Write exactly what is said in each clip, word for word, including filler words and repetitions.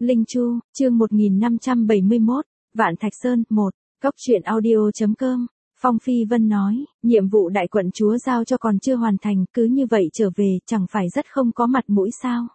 Linh Chu, chương một nghìn năm trăm bảy mươi mốt, Vạn Thạch Sơn, một, Cốc truyện audio.com. Phong Phi Vân nói, nhiệm vụ đại quận chúa giao cho còn chưa hoàn thành, cứ như vậy trở về, chẳng phải rất không có mặt mũi sao?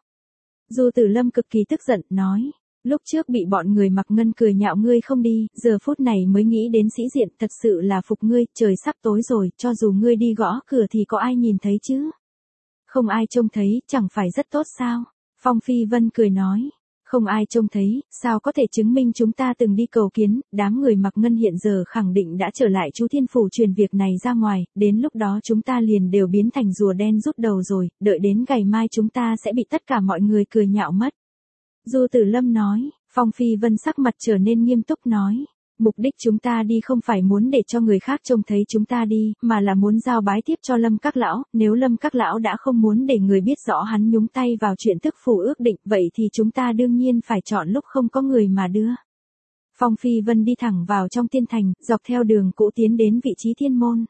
Du Tử Lâm cực kỳ tức giận, nói, lúc trước bị bọn người mặc ngân cười nhạo ngươi không đi, giờ phút này mới nghĩ đến sĩ diện, thật sự là phục ngươi, trời sắp tối rồi, cho dù ngươi đi gõ cửa thì có ai nhìn thấy chứ? Không ai trông thấy, chẳng phải rất tốt sao? Phong Phi Vân cười nói, không ai trông thấy, sao có thể chứng minh chúng ta từng đi cầu kiến, đám người mặc ngân hiện giờ khẳng định đã trở lại chú Thiên Phủ truyền việc này ra ngoài, đến lúc đó chúng ta liền đều biến thành rùa đen rút đầu rồi, đợi đến ngày mai chúng ta sẽ bị tất cả mọi người cười nhạo mất. Du Tử Lâm nói, Phong Phi Vân sắc mặt trở nên nghiêm túc nói, mục đích chúng ta đi không phải muốn để cho người khác trông thấy chúng ta đi, mà là muốn giao bái tiếp cho Lâm các lão, nếu Lâm các lão đã không muốn để người biết rõ hắn nhúng tay vào chuyện tức phủ ước định, vậy thì chúng ta đương nhiên phải chọn lúc không có người mà đưa. Phong Phi Vân đi thẳng vào trong tiên thành, dọc theo đường cũ tiến đến vị trí thiên môn.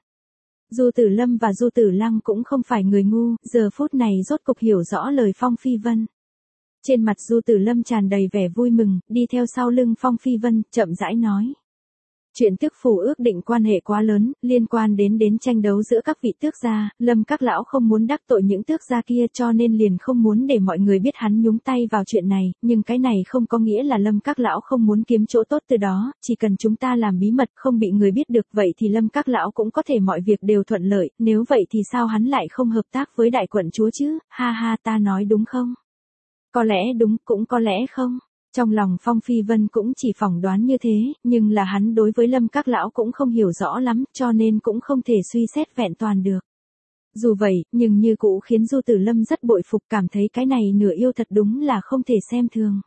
Du Tử Lâm và Du Tử Lăng cũng không phải người ngu, giờ phút này rốt cục hiểu rõ lời Phong Phi Vân. Trên mặt Du Tử Lâm tràn đầy vẻ vui mừng, đi theo sau lưng Phong Phi Vân, chậm rãi nói. Chuyện tước phủ ước định quan hệ quá lớn, liên quan đến đến tranh đấu giữa các vị tước gia, Lâm các lão không muốn đắc tội những tước gia kia cho nên liền không muốn để mọi người biết hắn nhúng tay vào chuyện này, nhưng cái này không có nghĩa là Lâm các lão không muốn kiếm chỗ tốt từ đó, chỉ cần chúng ta làm bí mật không bị người biết được vậy thì Lâm các lão cũng có thể mọi việc đều thuận lợi, nếu vậy thì sao hắn lại không hợp tác với đại quận chúa chứ, ha ha ta nói đúng không? Có lẽ đúng, cũng có lẽ không. Trong lòng Phong Phi Vân cũng chỉ phỏng đoán như thế, nhưng là hắn đối với Lâm các lão cũng không hiểu rõ lắm, cho nên cũng không thể suy xét vẹn toàn được. Dù vậy, nhưng như cũ khiến Du Tử Lâm rất bội phục, cảm thấy cái này nửa yêu thật đúng là không thể xem thường.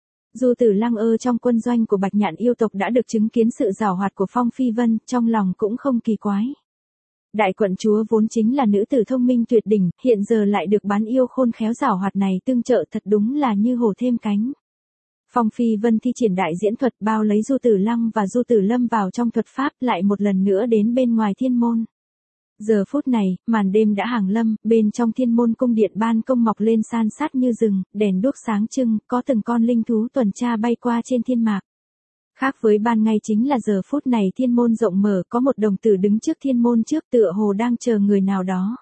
Du Tử Lăng ơ trong quân doanh của Bạch Nhạn yêu tộc đã được chứng kiến sự giàu hoạt của Phong Phi Vân, trong lòng cũng không kỳ quái. Đại quận chúa vốn chính là nữ tử thông minh tuyệt đỉnh, hiện giờ lại được bán yêu khôn khéo giảo hoạt này tương trợ thật đúng là như hổ thêm cánh. Phong Phi Vân thi triển đại diễn thuật bao lấy Du Tử Lăng và Du Tử Lâm vào trong thuật pháp lại một lần nữa đến bên ngoài thiên môn. Giờ phút này, màn đêm đã hàng lâm, bên trong thiên môn cung điện ban công mọc lên san sát như rừng, đèn đuốc sáng trưng, có từng con linh thú tuần tra bay qua trên thiên mạc. Khác với ban ngày chính là giờ phút này thiên môn rộng mở có một đồng tử đứng trước thiên môn trước tựa hồ đang chờ người nào đó.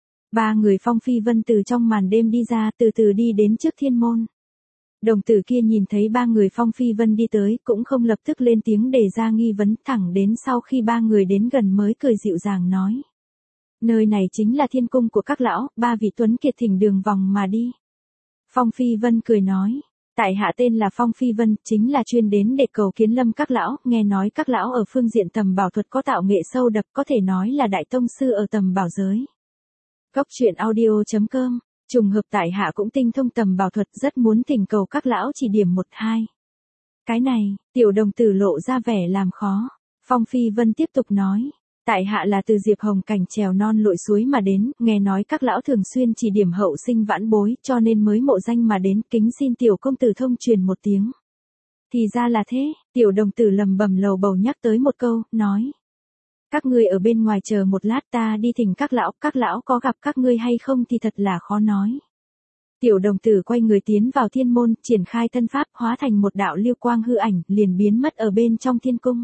Ba người Phong Phi Vân từ trong màn đêm đi ra từ từ đi đến trước thiên môn. Đồng tử kia nhìn thấy ba người Phong Phi Vân đi tới cũng không lập tức lên tiếng đề ra nghi vấn thẳng đến sau khi ba người đến gần mới cười dịu dàng nói. Nơi này chính là thiên cung của các lão, ba vị tuấn kiệt thỉnh đường vòng mà đi. Phong Phi Vân cười nói. Tại hạ tên là Phong Phi Vân, chính là chuyên đến để cầu kiến Lâm các lão, nghe nói các lão ở phương diện tầm bảo thuật có tạo nghệ sâu đậm, có thể nói là đại tông sư ở tầm bảo giới. Cốc truyện audio.com, trùng hợp tại hạ cũng tinh thông tầm bảo thuật, rất muốn thỉnh cầu các lão chỉ điểm một hai. Cái này, tiểu đồng tử lộ ra vẻ làm khó. Phong Phi Vân tiếp tục nói. Tại hạ là từ Diệp Hồng cảnh trèo non lội suối mà đến, nghe nói các lão thường xuyên chỉ điểm hậu sinh vãn bối, cho nên mới mộ danh mà đến, kính xin tiểu công tử thông truyền một tiếng. Thì ra là thế, tiểu đồng tử lầm bầm lầu bầu nhắc tới một câu, nói. Các ngươi ở bên ngoài chờ một lát ta đi thỉnh các lão, các lão có gặp các ngươi hay không thì thật là khó nói. Tiểu đồng tử quay người tiến vào thiên môn, triển khai thân pháp, hóa thành một đạo lưu quang hư ảnh, liền biến mất ở bên trong thiên cung.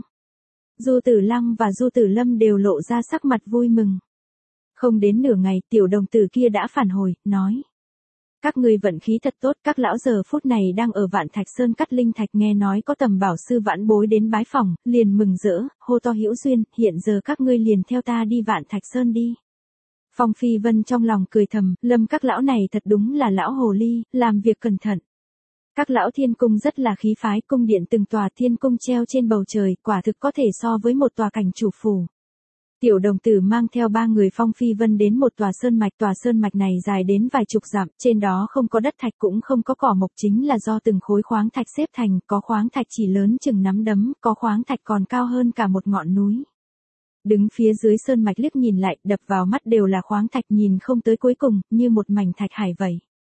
Du Tử Lăng và Du Tử Lâm đều lộ ra sắc mặt vui mừng. Không đến nửa ngày, tiểu đồng tử kia đã phản hồi, nói. Các ngươi vận khí thật tốt, các lão giờ phút này đang ở Vạn Thạch Sơn cắt linh thạch nghe nói có tầm bảo sư vãn bối đến bái phòng, liền mừng rỡ, hô to hữu duyên, hiện giờ các ngươi liền theo ta đi Vạn Thạch Sơn đi. Phong Phi Vân trong lòng cười thầm, Lâm các lão này thật đúng là lão hồ ly, làm việc cẩn thận. Các lão thiên cung rất là khí phái, cung điện từng tòa thiên cung treo trên bầu trời, quả thực có thể so với một tòa cảnh chủ phủ. Tiểu đồng tử mang theo ba người Phong Phi Vân đến một tòa sơn mạch, tòa sơn mạch này dài đến vài chục dặm, trên đó không có đất thạch cũng không có cỏ mộc chính là do từng khối khoáng thạch xếp thành, có khoáng thạch chỉ lớn chừng nắm đấm, có khoáng thạch còn cao hơn cả một ngọn núi. Đứng phía dưới sơn mạch liếc nhìn lại, đập vào mắt đều là khoáng thạch nhìn không tới cuối cùng, như một mảnh thạch hải vậy.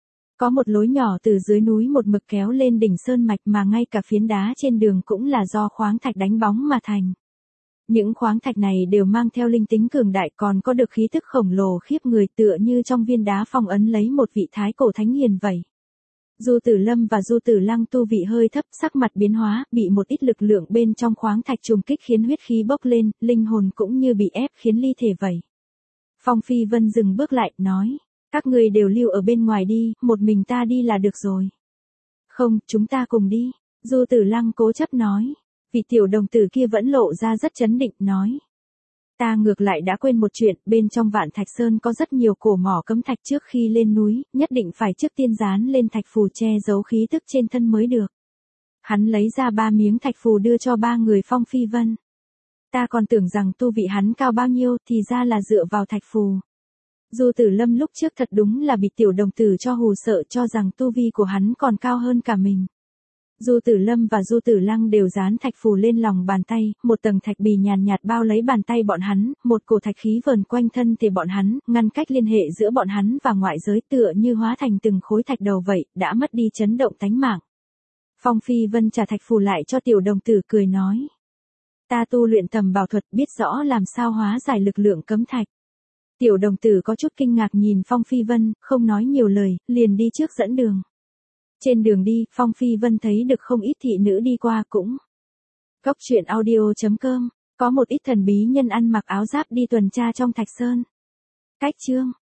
Có một lối nhỏ từ dưới núi một mực kéo lên đỉnh sơn mạch mà ngay cả phiến đá trên đường cũng là do khoáng thạch đánh bóng mà thành. Những khoáng thạch này đều mang theo linh tính cường đại còn có được khí tức khổng lồ khiếp người tựa như trong viên đá phong ấn lấy một vị thái cổ thánh hiền vậy. Du Tử Lâm và Du Tử Lăng tu vị hơi thấp, sắc mặt biến hóa, bị một ít lực lượng bên trong khoáng thạch trùng kích khiến huyết khí bốc lên, linh hồn cũng như bị ép khiến ly thể vậy. Phong Phi Vân dừng bước lại, nói, các người đều lưu ở bên ngoài đi, một mình ta đi là được rồi. Không, chúng ta cùng đi. Du Tử Lăng cố chấp nói. Vị tiểu đồng tử kia vẫn lộ ra rất chấn định, nói. Ta ngược lại đã quên một chuyện, bên trong Vạn Thạch Sơn có rất nhiều cổ mỏ cấm thạch, trước khi lên núi, nhất định phải trước tiên dán lên thạch phù che giấu khí tức trên thân mới được. Hắn lấy ra ba miếng thạch phù đưa cho ba người Phong Phi Vân. Ta còn tưởng rằng tu vị hắn cao bao nhiêu, thì ra là dựa vào thạch phù. Du Tử Lâm lúc trước thật đúng là bị tiểu đồng tử cho hù sợ, cho rằng tu vi của hắn còn cao hơn cả mình. Du Tử Lâm và Du Tử Lăng đều dán thạch phù lên lòng bàn tay, một tầng thạch bì nhàn nhạt bao lấy bàn tay bọn hắn, một cổ thạch khí vờn quanh thân thể bọn hắn, ngăn cách liên hệ giữa bọn hắn và ngoại giới, tựa như hóa thành từng khối thạch đầu vậy, đã mất đi chấn động tánh mạng. Phong Phi Vân trả thạch phù lại cho tiểu đồng tử, cười nói. Ta tu luyện tầm bảo thuật, biết rõ làm sao hóa giải lực lượng cấm thạch. Tiểu đồng tử có chút kinh ngạc nhìn Phong Phi Vân, không nói nhiều lời, liền đi trước dẫn đường. Trên đường đi, Phong Phi Vân thấy được không ít thị nữ đi qua cũng. Cốc truyện audio chấm com, có một ít thần bí nhân ăn mặc áo giáp đi tuần tra trong Thạch Sơn. Cách chương